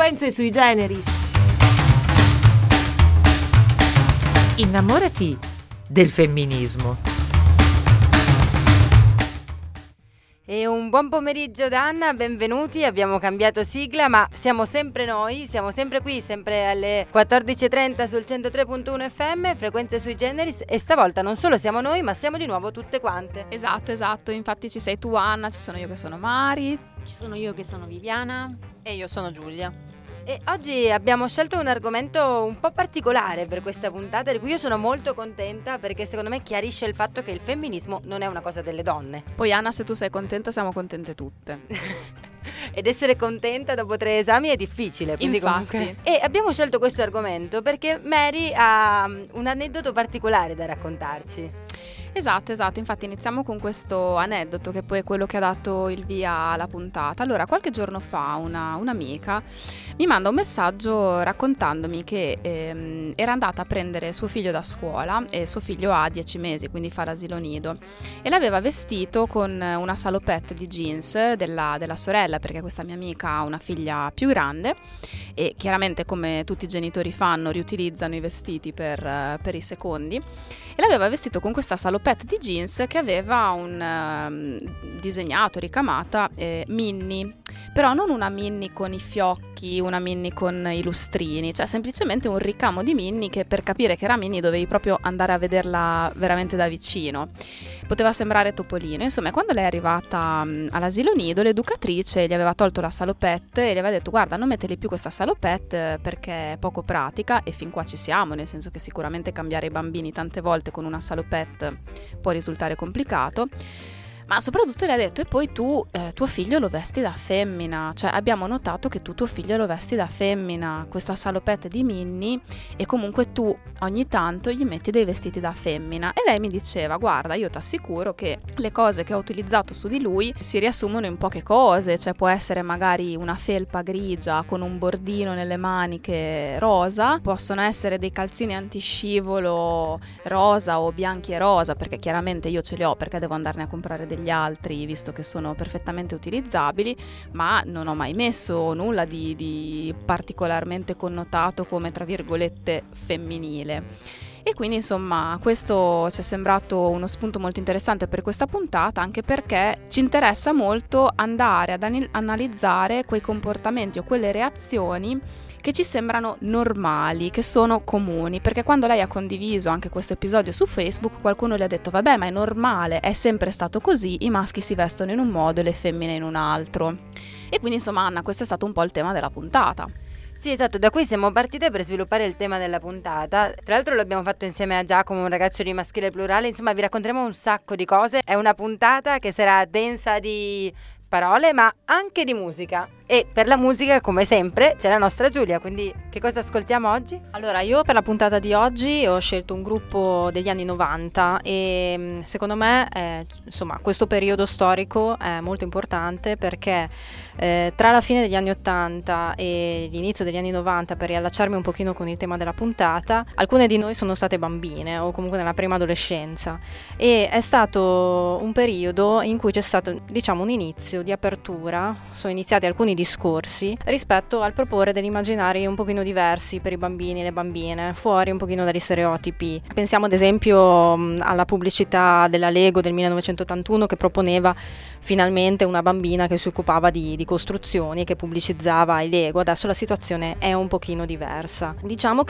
Frequenze sui generis. Innamorati del femminismo. E un buon pomeriggio da Anna, benvenuti, abbiamo cambiato sigla ma siamo sempre noi, siamo sempre qui, sempre alle 14.30 sul 103.1 FM, Frequenze sui generis, e stavolta non solo siamo noi ma siamo di nuovo tutte quante. Esatto, infatti ci sei tu Anna, ci sono io che sono Mari, ci sono io che sono Viviana e io sono Giulia. E oggi abbiamo scelto un argomento un po' particolare per questa puntata, di cui io sono molto contenta perché secondo me chiarisce il fatto che il femminismo non è una cosa delle donne. Poi Anna, se tu sei contenta siamo contente tutte. Ed essere contenta dopo 3 esami è difficile, quindi infatti. Comunque. E abbiamo scelto questo argomento perché Mary ha un aneddoto particolare da raccontarci. Esatto, infatti iniziamo con questo aneddoto che poi è quello che ha dato il via alla puntata. Allora, qualche giorno fa un'amica mi manda un messaggio raccontandomi che era andata a prendere suo figlio da scuola e suo figlio ha 10 mesi, quindi fa l'asilo nido, e l'aveva vestito con una salopette di jeans della sorella, perché questa mia amica ha una figlia più grande e chiaramente, come tutti i genitori fanno, riutilizzano i vestiti per i secondi, e l'aveva vestito con questa salopette di jeans che aveva un disegnato, ricamata Minnie, però non una Minnie con i fiocchi, una Minnie con i lustrini, cioè semplicemente un ricamo di Minnie che per capire che era Minnie dovevi proprio andare a vederla veramente da vicino. Poteva sembrare Topolino. Insomma, quando lei è arrivata all'asilo nido, l'educatrice gli aveva tolto la salopette e gli aveva detto: guarda, non mettergli più questa salopette perché è poco pratica, e fin qua ci siamo, nel senso che sicuramente cambiare i bambini tante volte con una salopette può risultare complicato. Ma soprattutto le ha detto: e poi tu tuo figlio lo vesti da femmina, cioè abbiamo notato che tu tuo figlio lo vesti da femmina, questa salopette di Minnie, e comunque tu ogni tanto gli metti dei vestiti da femmina. E lei mi diceva: guarda, io ti assicuro che le cose che ho utilizzato su di lui si riassumono in poche cose, cioè può essere magari una felpa grigia con un bordino nelle maniche rosa, possono essere dei calzini antiscivolo rosa o bianchi e rosa, perché chiaramente io ce li ho perché devo andarne a comprare degli altri, visto che sono perfettamente utilizzabili, ma non ho mai messo nulla di particolarmente connotato come, tra virgolette, femminile. E quindi insomma questo ci è sembrato uno spunto molto interessante per questa puntata, anche perché ci interessa molto andare ad analizzare quei comportamenti o quelle reazioni che ci sembrano normali, che sono comuni, perché quando lei ha condiviso anche questo episodio su Facebook, qualcuno le ha detto: vabbè, ma è normale, è sempre stato così, i maschi si vestono in un modo e le femmine in un altro. E quindi insomma, Anna, questo è stato un po' il tema della puntata. Sì, esatto, da qui siamo partite per sviluppare il tema della puntata. Tra l'altro lo abbiamo fatto insieme a Giacomo, un ragazzo di Maschile Plurale. Insomma, vi racconteremo un sacco di cose. È una puntata che sarà densa di parole, ma anche di musica. E per la musica, come sempre, c'è la nostra Giulia, quindi che cosa ascoltiamo oggi? Allora, io per la puntata di oggi ho scelto un gruppo degli anni 90 e secondo me insomma, questo periodo storico è molto importante perché tra la fine degli anni 80 e l'inizio degli anni 90, per riallacciarmi un pochino con il tema della puntata, alcune di noi sono state bambine o comunque nella prima adolescenza, e è stato un periodo in cui c'è stato, diciamo, un inizio di apertura, sono iniziati alcuni discorsi rispetto al proporre degli immaginari un pochino diversi per i bambini e le bambine, fuori un pochino dagli stereotipi. Pensiamo ad esempio alla pubblicità della Lego del 1981 che proponeva finalmente una bambina che si occupava di costruzioni e che pubblicizzava i Lego. Adesso la situazione è un pochino diversa. Diciamo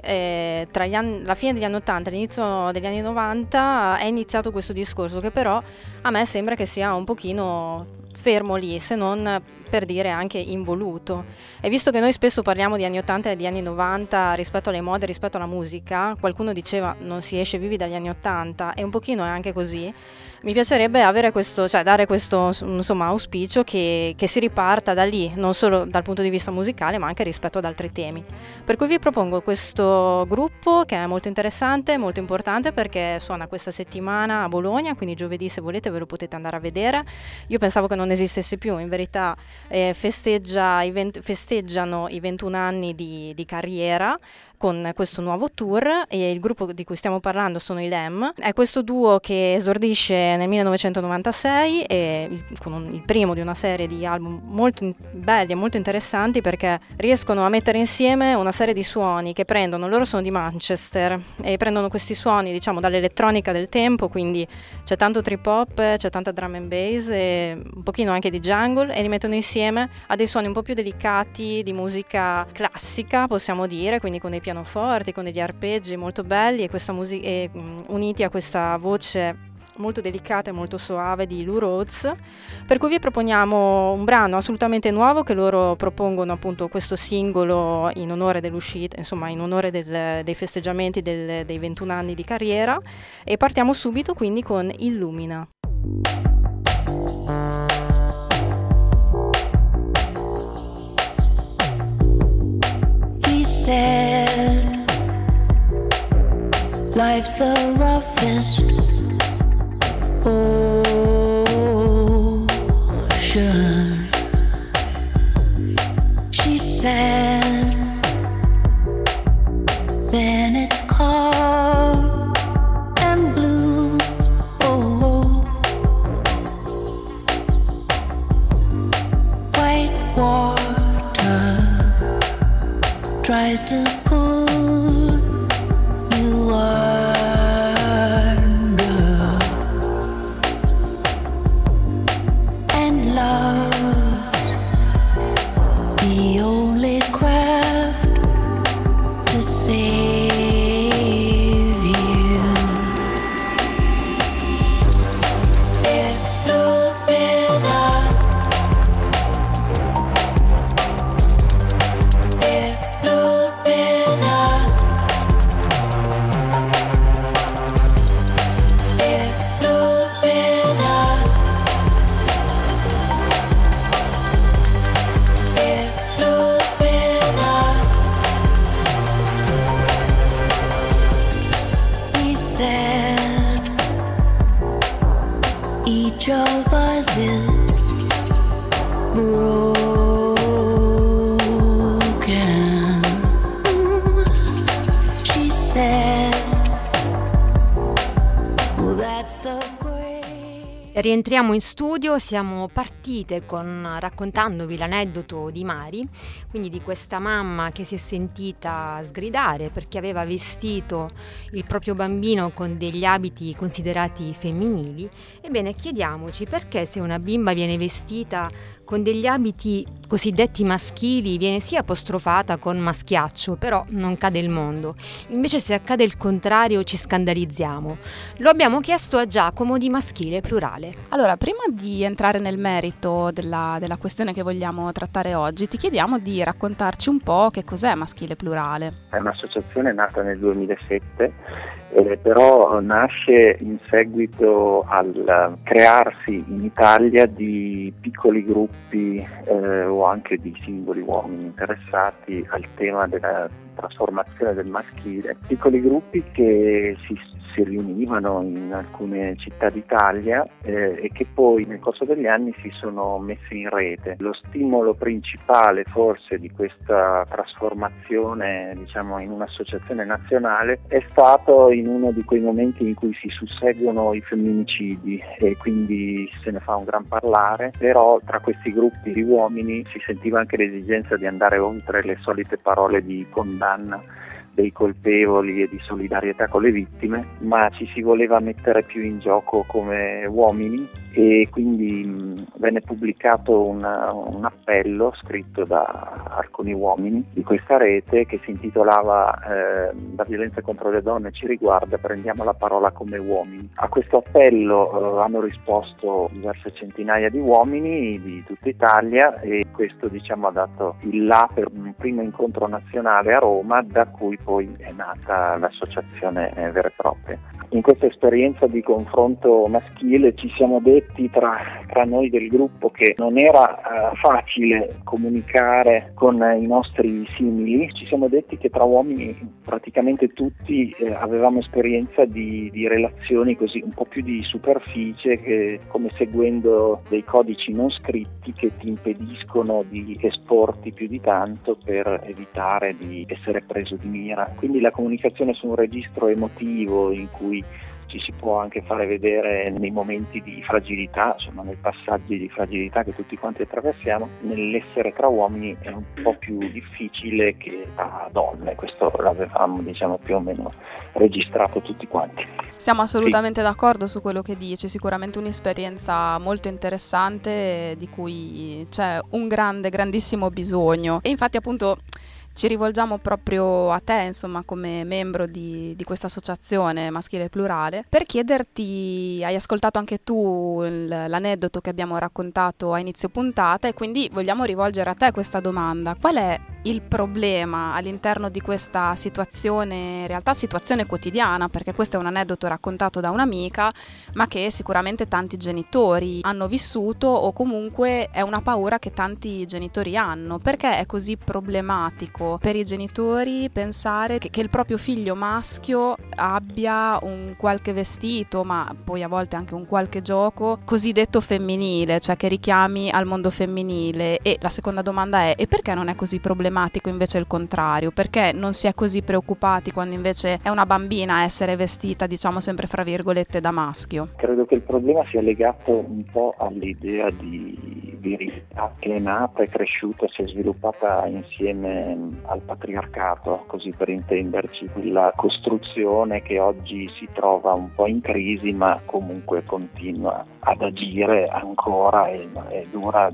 che tra la fine degli anni 80 e l'inizio degli anni 90 è iniziato questo discorso che però a me sembra che sia un pochino fermo lì, se non per dire anche involuto. E visto che noi spesso parliamo di anni 80 e di anni 90 rispetto alle mode, rispetto alla musica, qualcuno diceva non si esce vivi dagli anni 80, e un pochino è anche così. Mi piacerebbe avere questo, cioè dare questo insomma auspicio che si riparta da lì, non solo dal punto di vista musicale ma anche rispetto ad altri temi. Per cui vi propongo questo gruppo che è molto interessante, molto importante, perché suona questa settimana a Bologna, quindi giovedì, se volete ve lo potete andare a vedere. Io pensavo che non esistesse più, in verità festeggiano i 21 anni di carriera, con questo nuovo tour, e il gruppo di cui stiamo parlando sono i Lem. È questo duo che esordisce nel 1996 con il primo di una serie di album molto belli e molto interessanti, perché riescono a mettere insieme una serie di suoni che loro sono di Manchester, e prendono questi suoni, diciamo, dall'elettronica del tempo, quindi c'è tanto trip hop, c'è tanta drum and bass e un pochino anche di jungle, e li mettono insieme a dei suoni un po' più delicati di musica classica, possiamo dire, quindi con dei pianoforti, con degli arpeggi molto belli, e questa musica uniti a questa voce molto delicata e molto soave di Lou Rhodes, per cui vi proponiamo un brano assolutamente nuovo che loro propongono, appunto, questo singolo in onore dell'uscita, insomma in onore dei festeggiamenti dei 21 anni di carriera, e partiamo subito quindi con Illumina. He said, life's the roughest ocean. She said, then it's cold and blue. White water tries to pull you under, and love's the only craft to save you. Illumina, Illumina, Illumina, Illumina. He said, each of us is broken. She said, well, that's the great. Rientriamo in studio, siamo partite raccontandovi l'aneddoto di Mari, quindi di questa mamma che si è sentita sgridare perché aveva vestito il proprio bambino con degli abiti considerati femminili. Ebbene, chiediamoci perché, se una bimba viene vestita con degli abiti cosiddetti maschili, viene sì apostrofata con maschiaccio, però non cade il mondo. Invece, se accade il contrario, ci scandalizziamo. Lo abbiamo chiesto a Giacomo di Maschile Plurale. Allora, prima di entrare nel merito della questione che vogliamo trattare oggi, ti chiediamo di raccontarci un po' che cos'è Maschile Plurale. È un'associazione nata nel 2007, però nasce in seguito al crearsi in Italia di piccoli gruppi o anche di singoli uomini interessati al tema della trasformazione del maschile. Piccoli gruppi che si riunivano in alcune città d'Italia e che poi nel corso degli anni si sono messi in rete. Lo stimolo principale forse di questa trasformazione, diciamo, in un'associazione nazionale è stato in uno di quei momenti in cui si susseguono i femminicidi e quindi se ne fa un gran parlare, però tra questi gruppi di uomini si sentiva anche l'esigenza di andare oltre le solite parole di condanna dei colpevoli e di solidarietà con le vittime, ma ci si voleva mettere più in gioco come uomini, e quindi venne pubblicato un appello scritto da alcuni uomini di questa rete che si intitolava La violenza contro le donne ci riguarda, prendiamo la parola come uomini. A questo appello hanno risposto diverse centinaia di uomini di tutta Italia, e questo, diciamo, ha dato il là per un primo incontro nazionale a Roma, da cui poi è nata l'associazione vera e propria. In questa esperienza di confronto maschile ci siamo detti tra noi del gruppo che non era facile comunicare con i nostri simili. Ci siamo detti che tra uomini praticamente tutti avevamo esperienza di relazioni così un po' più di superficie, che come seguendo dei codici non scritti che ti impediscono di esporti più di tanto per evitare di essere preso di mira maniera. Quindi la comunicazione su un registro emotivo in cui ci si può anche fare vedere nei momenti di fragilità, insomma nei passaggi di fragilità che tutti quanti attraversiamo, nell'essere tra uomini è un po' più difficile che a donne. Questo l'avevamo più o meno registrato tutti quanti. Siamo assolutamente d'accordo su quello che dici, sicuramente un'esperienza molto interessante di cui c'è un grandissimo bisogno. E infatti appunto ci rivolgiamo proprio a te, insomma, come membro di questa associazione maschile plurale, per chiederti, hai ascoltato anche tu l'aneddoto che abbiamo raccontato a inizio puntata, e quindi vogliamo rivolgere a te questa domanda: qual è il problema all'interno di questa situazione, in realtà situazione quotidiana, perché questo è un aneddoto raccontato da un'amica, ma che sicuramente tanti genitori hanno vissuto, o comunque è una paura che tanti genitori hanno? Perché è così problematico per i genitori pensare che il proprio figlio maschio abbia un qualche vestito, ma poi a volte anche un qualche gioco cosiddetto femminile, cioè che richiami al mondo femminile? E la seconda domanda è: e perché non è così problematico invece il contrario? Perché non si è così preoccupati quando invece è una bambina a essere vestita, diciamo sempre fra virgolette, da maschio? Credo che il problema sia legato un po' all'idea di virilità che è nata, è cresciuta, si è sviluppata insieme al patriarcato, così per intenderci, quella costruzione che oggi si trova un po' in crisi, ma comunque continua ad agire ancora e dura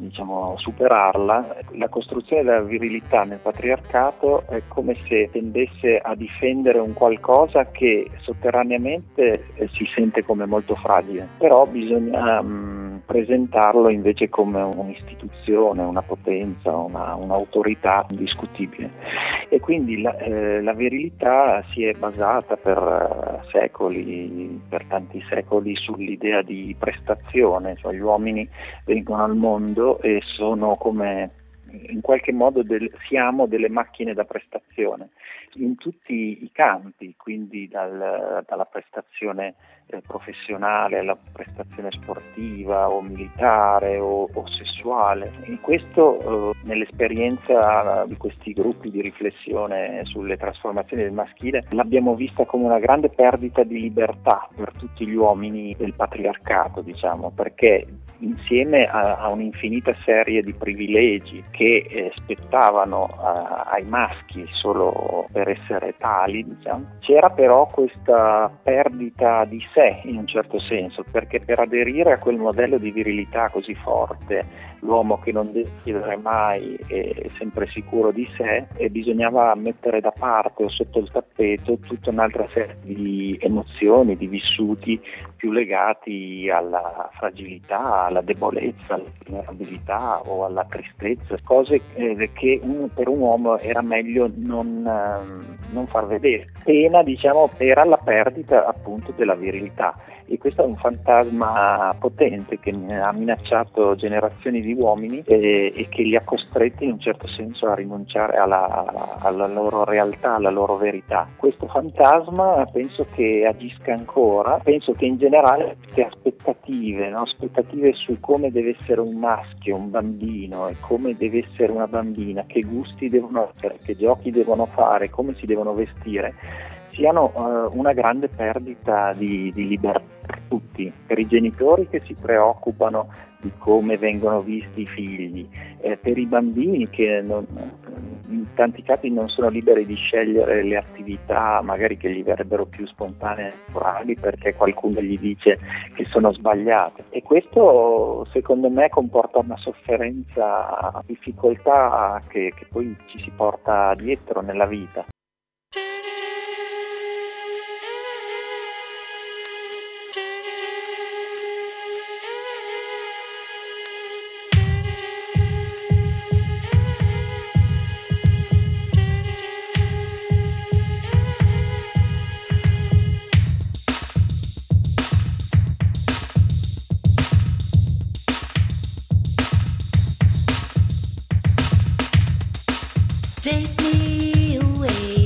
superarla. La costruzione della virilità nel patriarcato è come se tendesse a difendere un qualcosa che sotterraneamente si sente come molto fragile, però bisogna presentarlo invece come un'istituzione, una potenza, un'autorità indiscutibile. E quindi la virilità si è basata per secoli, per tanti secoli, sull'idea di prestazione, cioè gli uomini vengono al mondo e sono come, in qualche modo siamo delle macchine da prestazione in tutti i campi, quindi dalla prestazione professionale alla prestazione sportiva o militare o sessuale. In questo, nell'esperienza di questi gruppi di riflessione sulle trasformazioni del maschile, l'abbiamo vista come una grande perdita di libertà per tutti gli uomini del patriarcato, perché insieme a un'infinita serie di privilegi che spettavano ai maschi solo per essere tali, c'era però questa perdita di sé in un certo senso, perché per aderire a quel modello di virilità così forte, l'uomo che non deve chiedere mai è sempre sicuro di sé, e bisognava mettere da parte o sotto il tappeto tutta un'altra serie di emozioni, di vissuti più legati alla fragilità, alla debolezza, alla vulnerabilità o alla tristezza, cose che per un uomo era meglio non far vedere. Pena, era la perdita appunto della virilità. E questo è un fantasma potente che ha minacciato generazioni di uomini e che li ha costretti in un certo senso a rinunciare alla loro realtà, alla loro verità. Questo fantasma penso che agisca ancora, penso che in generale queste aspettative su come deve essere un maschio, un bambino, e come deve essere una bambina, che gusti devono avere, che giochi devono fare, come si devono vestire, siano una grande perdita di libertà per tutti, per i genitori che si preoccupano di come vengono visti i figli, per i bambini che in tanti casi non sono liberi di scegliere le attività magari che gli verrebbero più spontanee e naturali perché qualcuno gli dice che sono sbagliate, e questo secondo me comporta una sofferenza, difficoltà che poi ci si porta dietro nella vita. Take me away.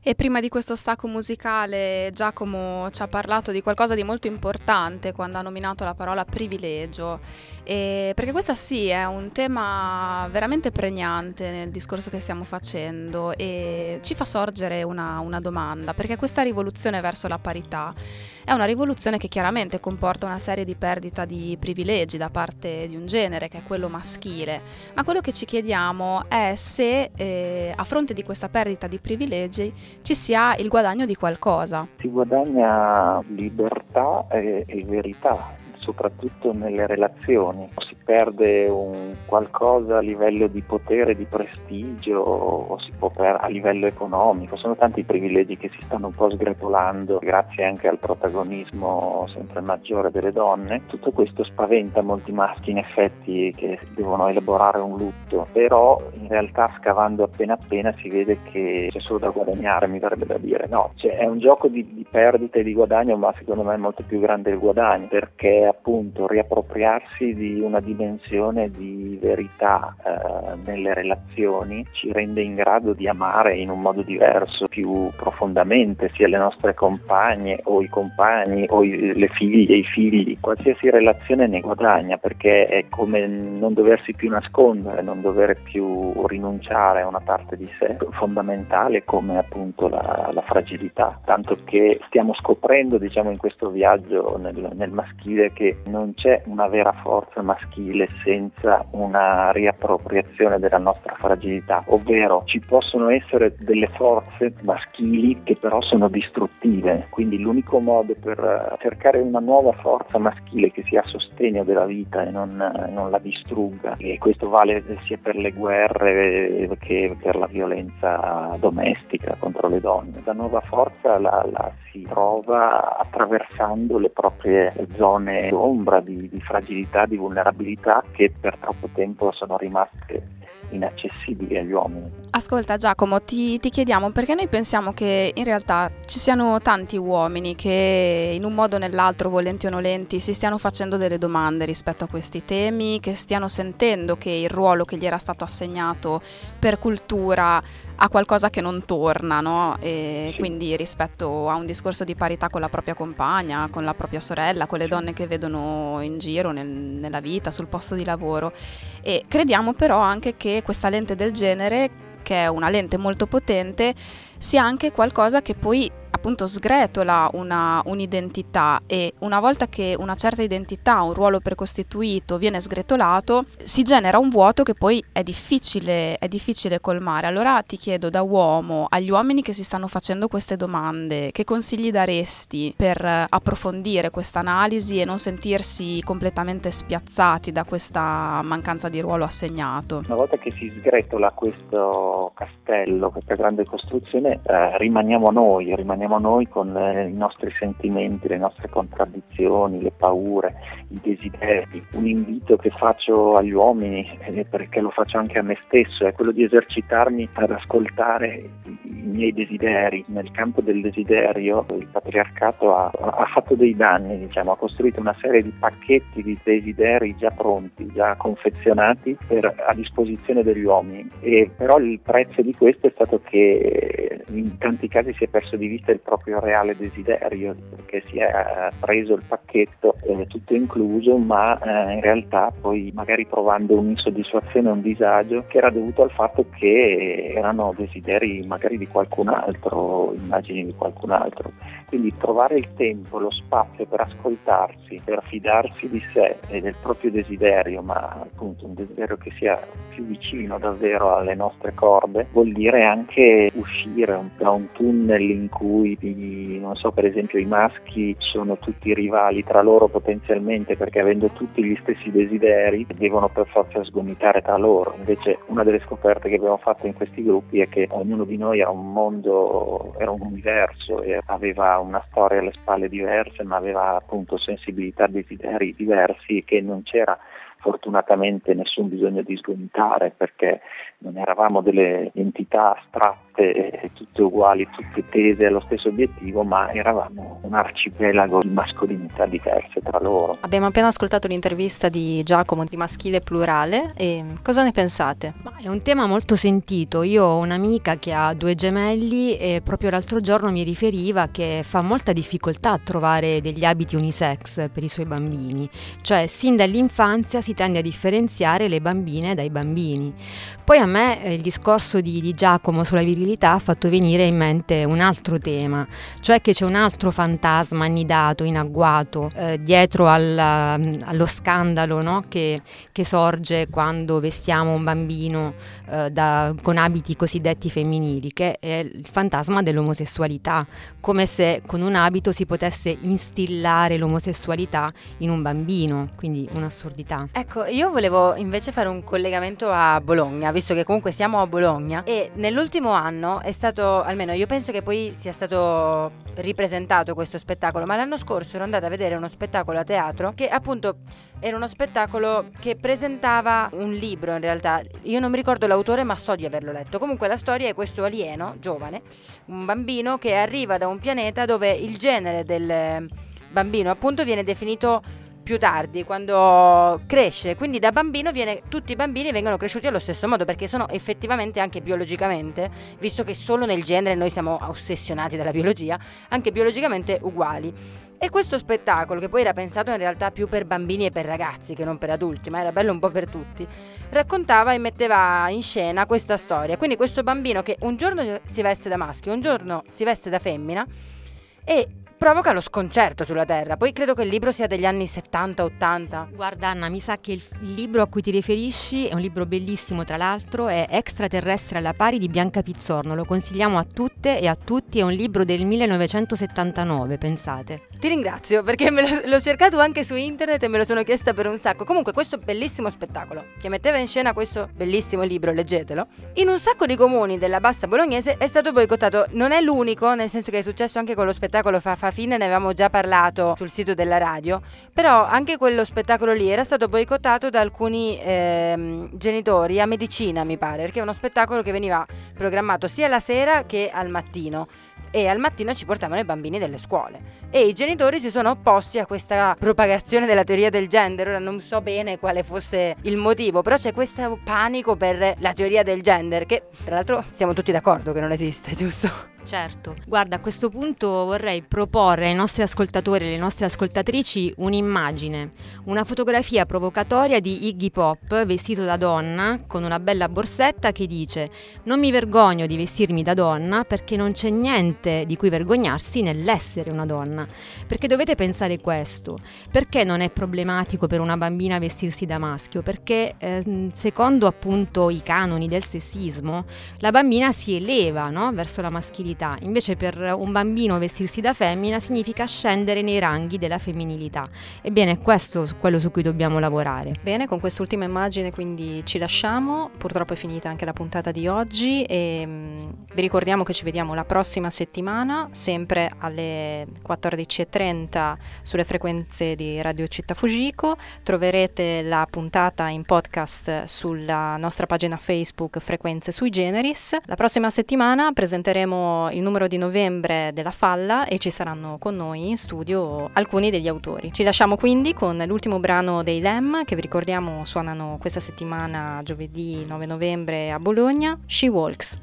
E prima di questo stacco musicale Giacomo ci ha parlato di qualcosa di molto importante quando ha nominato la parola privilegio, perché questa sì è un tema veramente pregnante nel discorso che stiamo facendo e ci fa sorgere una domanda, perché questa rivoluzione verso la parità è una rivoluzione che chiaramente comporta una serie di perdita di privilegi da parte di un genere che è quello maschile, ma quello che ci chiediamo è se a fronte di questa perdita di privilegi ci sia il guadagno di qualcosa. Si guadagna libertà e verità, soprattutto nelle relazioni. Si perde un qualcosa a livello di potere, di prestigio, o si può perdere a livello economico. Sono tanti privilegi che si stanno un po' sgretolando grazie anche al protagonismo sempre maggiore delle donne. Tutto questo spaventa molti maschi in effetti che devono elaborare un lutto, però in realtà scavando appena si vede che c'è solo da guadagnare, mi verrebbe da dire. No, è un gioco di perdita e di guadagno, ma secondo me è molto più grande il guadagno, perché appunto riappropriarsi di una dimensione di verità nelle relazioni ci rende in grado di amare in un modo diverso, più profondamente, sia le nostre compagne o i compagni o le figlie e i figli. Qualsiasi relazione ne guadagna, perché è come non doversi più nascondere, non dover più rinunciare a una parte di sé fondamentale come appunto la fragilità, tanto che stiamo scoprendo, diciamo, in questo viaggio nel maschile che non c'è una vera forza maschile senza una riappropriazione della nostra fragilità, ovvero ci possono essere delle forze maschili che però sono distruttive, quindi l'unico modo per cercare una nuova forza maschile che sia a sostegno della vita e non la distrugga, e questo vale sia per le guerre che per la violenza domestica contro le donne. La nuova forza la si trova attraversando le proprie zone d'ombra, di fragilità, di vulnerabilità che per troppo tempo sono rimaste inaccessibili agli uomini. Ascolta Giacomo, ti chiediamo, perché noi pensiamo che in realtà ci siano tanti uomini che in un modo o nell'altro, volenti o nolenti, si stiano facendo delle domande rispetto a questi temi, che stiano sentendo che il ruolo che gli era stato assegnato per cultura ha qualcosa che non torna, no? E quindi rispetto a un discorso di parità con la propria compagna, con la propria sorella, con le donne che vedono in giro nella vita, sul posto di lavoro. E crediamo però anche che questa lente del genere, che è una lente molto potente, sia anche qualcosa che poi appunto sgretola un'identità, e una volta che una certa identità, un ruolo precostituito viene sgretolato, si genera un vuoto che poi è difficile colmare. Allora ti chiedo, da uomo, agli uomini che si stanno facendo queste domande, che consigli daresti per approfondire questa analisi e non sentirsi completamente spiazzati da questa mancanza di ruolo assegnato? Una volta che si sgretola questo castello, questa grande costruzione, rimaniamo noi con i nostri sentimenti, le nostre contraddizioni, le paure, i desideri. Un invito che faccio agli uomini, perché lo faccio anche a me stesso, è quello di esercitarmi ad ascoltare i miei desideri. Nel campo del desiderio il patriarcato ha fatto dei danni, diciamo, ha costruito una serie di pacchetti di desideri già pronti, già confezionati a disposizione degli uomini, e però il prezzo di questo è stato che in tanti casi si è perso di vista il proprio reale desiderio, perché si è preso il pacchetto tutto incluso, ma in realtà poi magari provando un'insoddisfazione, un disagio che era dovuto al fatto che erano desideri magari di qualcun altro, immagini di qualcun altro. Quindi trovare il tempo, lo spazio per ascoltarsi, per fidarsi di sé e del proprio desiderio, ma appunto un desiderio che sia più vicino davvero alle nostre corde, vuol dire anche uscire da un tunnel in cui, non so, per esempio i maschi sono tutti rivali tra loro potenzialmente, perché avendo tutti gli stessi desideri devono per forza sgomitare tra loro. Invece una delle scoperte che abbiamo fatto in questi gruppi è che ognuno di noi era un mondo, era un universo, e aveva una storia alle spalle diverse, ma aveva appunto sensibilità, desideri diversi, che non c'era fortunatamente nessun bisogno di sgomitare, perché non eravamo delle entità astratte tutte uguali, tutte tese allo stesso obiettivo, ma eravamo un arcipelago di mascolinità diverse tra loro. Abbiamo appena ascoltato l'intervista di Giacomo di Maschile Plurale, e cosa ne pensate? Ma è un tema molto sentito. Io ho un'amica che ha 2 gemelli e proprio l'altro giorno mi riferiva che fa molta difficoltà a trovare degli abiti unisex per i suoi bambini, cioè sin dall'infanzia si tende a differenziare le bambine dai bambini. Poi a me il discorso di Giacomo sulla virilità ha fatto venire in mente un altro tema, cioè che c'è un altro fantasma annidato in agguato dietro allo scandalo, no? che sorge quando vestiamo un bambino con abiti cosiddetti femminili, che è il fantasma dell'omosessualità, come se con un abito si potesse instillare l'omosessualità in un bambino, quindi un'assurdità. Ecco, io volevo invece fare un collegamento a Bologna, visto che comunque siamo a Bologna, e nell'ultimo anno è stato, almeno io penso che poi sia stato ripresentato questo spettacolo, ma l'anno scorso ero andata a vedere uno spettacolo a teatro che appunto era uno spettacolo che presentava un libro, in realtà io non mi ricordo l'autore, ma so di averlo letto. Comunque la storia è questo alieno giovane, un bambino che arriva da un pianeta dove il genere del bambino appunto viene definito più tardi, quando cresce, quindi da bambino tutti i bambini vengono cresciuti allo stesso modo, perché sono effettivamente anche biologicamente, visto che solo nel genere noi siamo ossessionati dalla biologia, anche biologicamente uguali. E questo spettacolo, che poi era pensato in realtà più per bambini e per ragazzi che non per adulti, ma era bello un po' per tutti, raccontava e metteva in scena questa storia. Quindi questo bambino che un giorno si veste da maschio, un giorno si veste da femmina e provoca lo sconcerto sulla Terra. Poi credo che il libro sia degli anni 70-80. Guarda Anna, mi sa che il libro a cui ti riferisci è un libro bellissimo, tra l'altro, è Extraterrestre alla pari di Bianca Pizzorno. Lo consigliamo a tutte e a tutti, è un libro del 1979, pensate. Ti ringrazio, perché l'ho cercato anche su internet e me lo sono chiesta per un sacco. Comunque questo bellissimo spettacolo che metteva in scena questo bellissimo libro, leggetelo, in un sacco di comuni della bassa bolognese è stato boicottato. Non è l'unico, nel senso che è successo anche con lo spettacolo Fa Fine, ne avevamo già parlato sul sito della radio, però anche quello spettacolo lì era stato boicottato da alcuni genitori a Medicina, mi pare, perché è uno spettacolo che veniva programmato sia la sera che al mattino, e al mattino ci portavano i bambini delle scuole e i genitori si sono opposti a questa propagazione della teoria del gender. Ora non so bene quale fosse il motivo, però c'è questo panico per la teoria del gender, che tra l'altro siamo tutti d'accordo che non esiste, giusto? Certo, guarda, a questo punto vorrei proporre ai nostri ascoltatori e alle nostre ascoltatrici un'immagine, una fotografia provocatoria di Iggy Pop vestito da donna con una bella borsetta che dice: non mi vergogno di vestirmi da donna perché non c'è niente di cui vergognarsi nell'essere una donna. Perché dovete pensare questo, perché non è problematico per una bambina vestirsi da maschio? Perché secondo appunto i canoni del sessismo la bambina si eleva, no? Verso la maschilità. Invece per un bambino vestirsi da femmina significa scendere nei ranghi della femminilità. Ebbene, è questo quello su cui dobbiamo lavorare. Bene, con quest'ultima immagine quindi ci lasciamo. Purtroppo è finita anche la puntata di oggi e vi ricordiamo che ci vediamo la prossima settimana, sempre alle 14:30 sulle frequenze di Radio Città Fujiko. Troverete la puntata in podcast sulla nostra pagina Facebook Frequenze Sui Generis. La prossima settimana presenteremo il numero di novembre della Falla e ci saranno con noi in studio alcuni degli autori. Ci lasciamo quindi con l'ultimo brano dei Lem, che vi ricordiamo suonano questa settimana giovedì 9 novembre a Bologna, She Walks.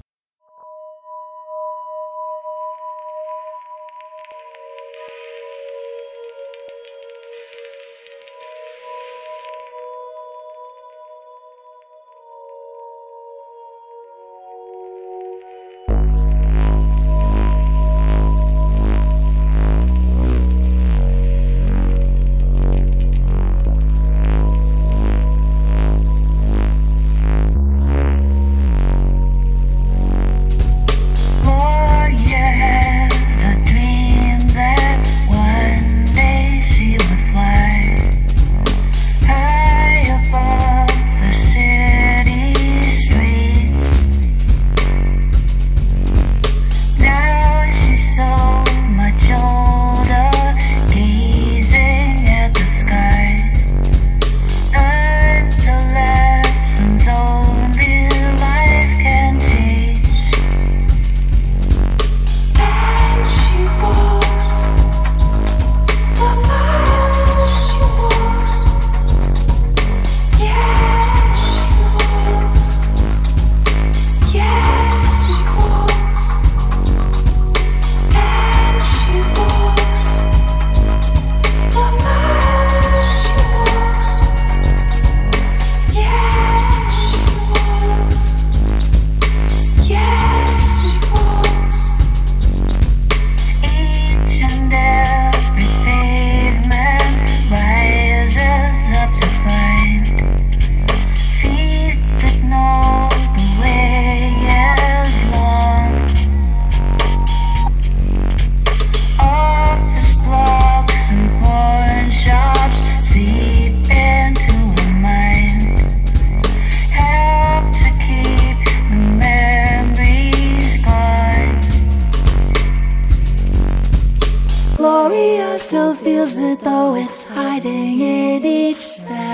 euphoria still feels it though it's hiding in each step.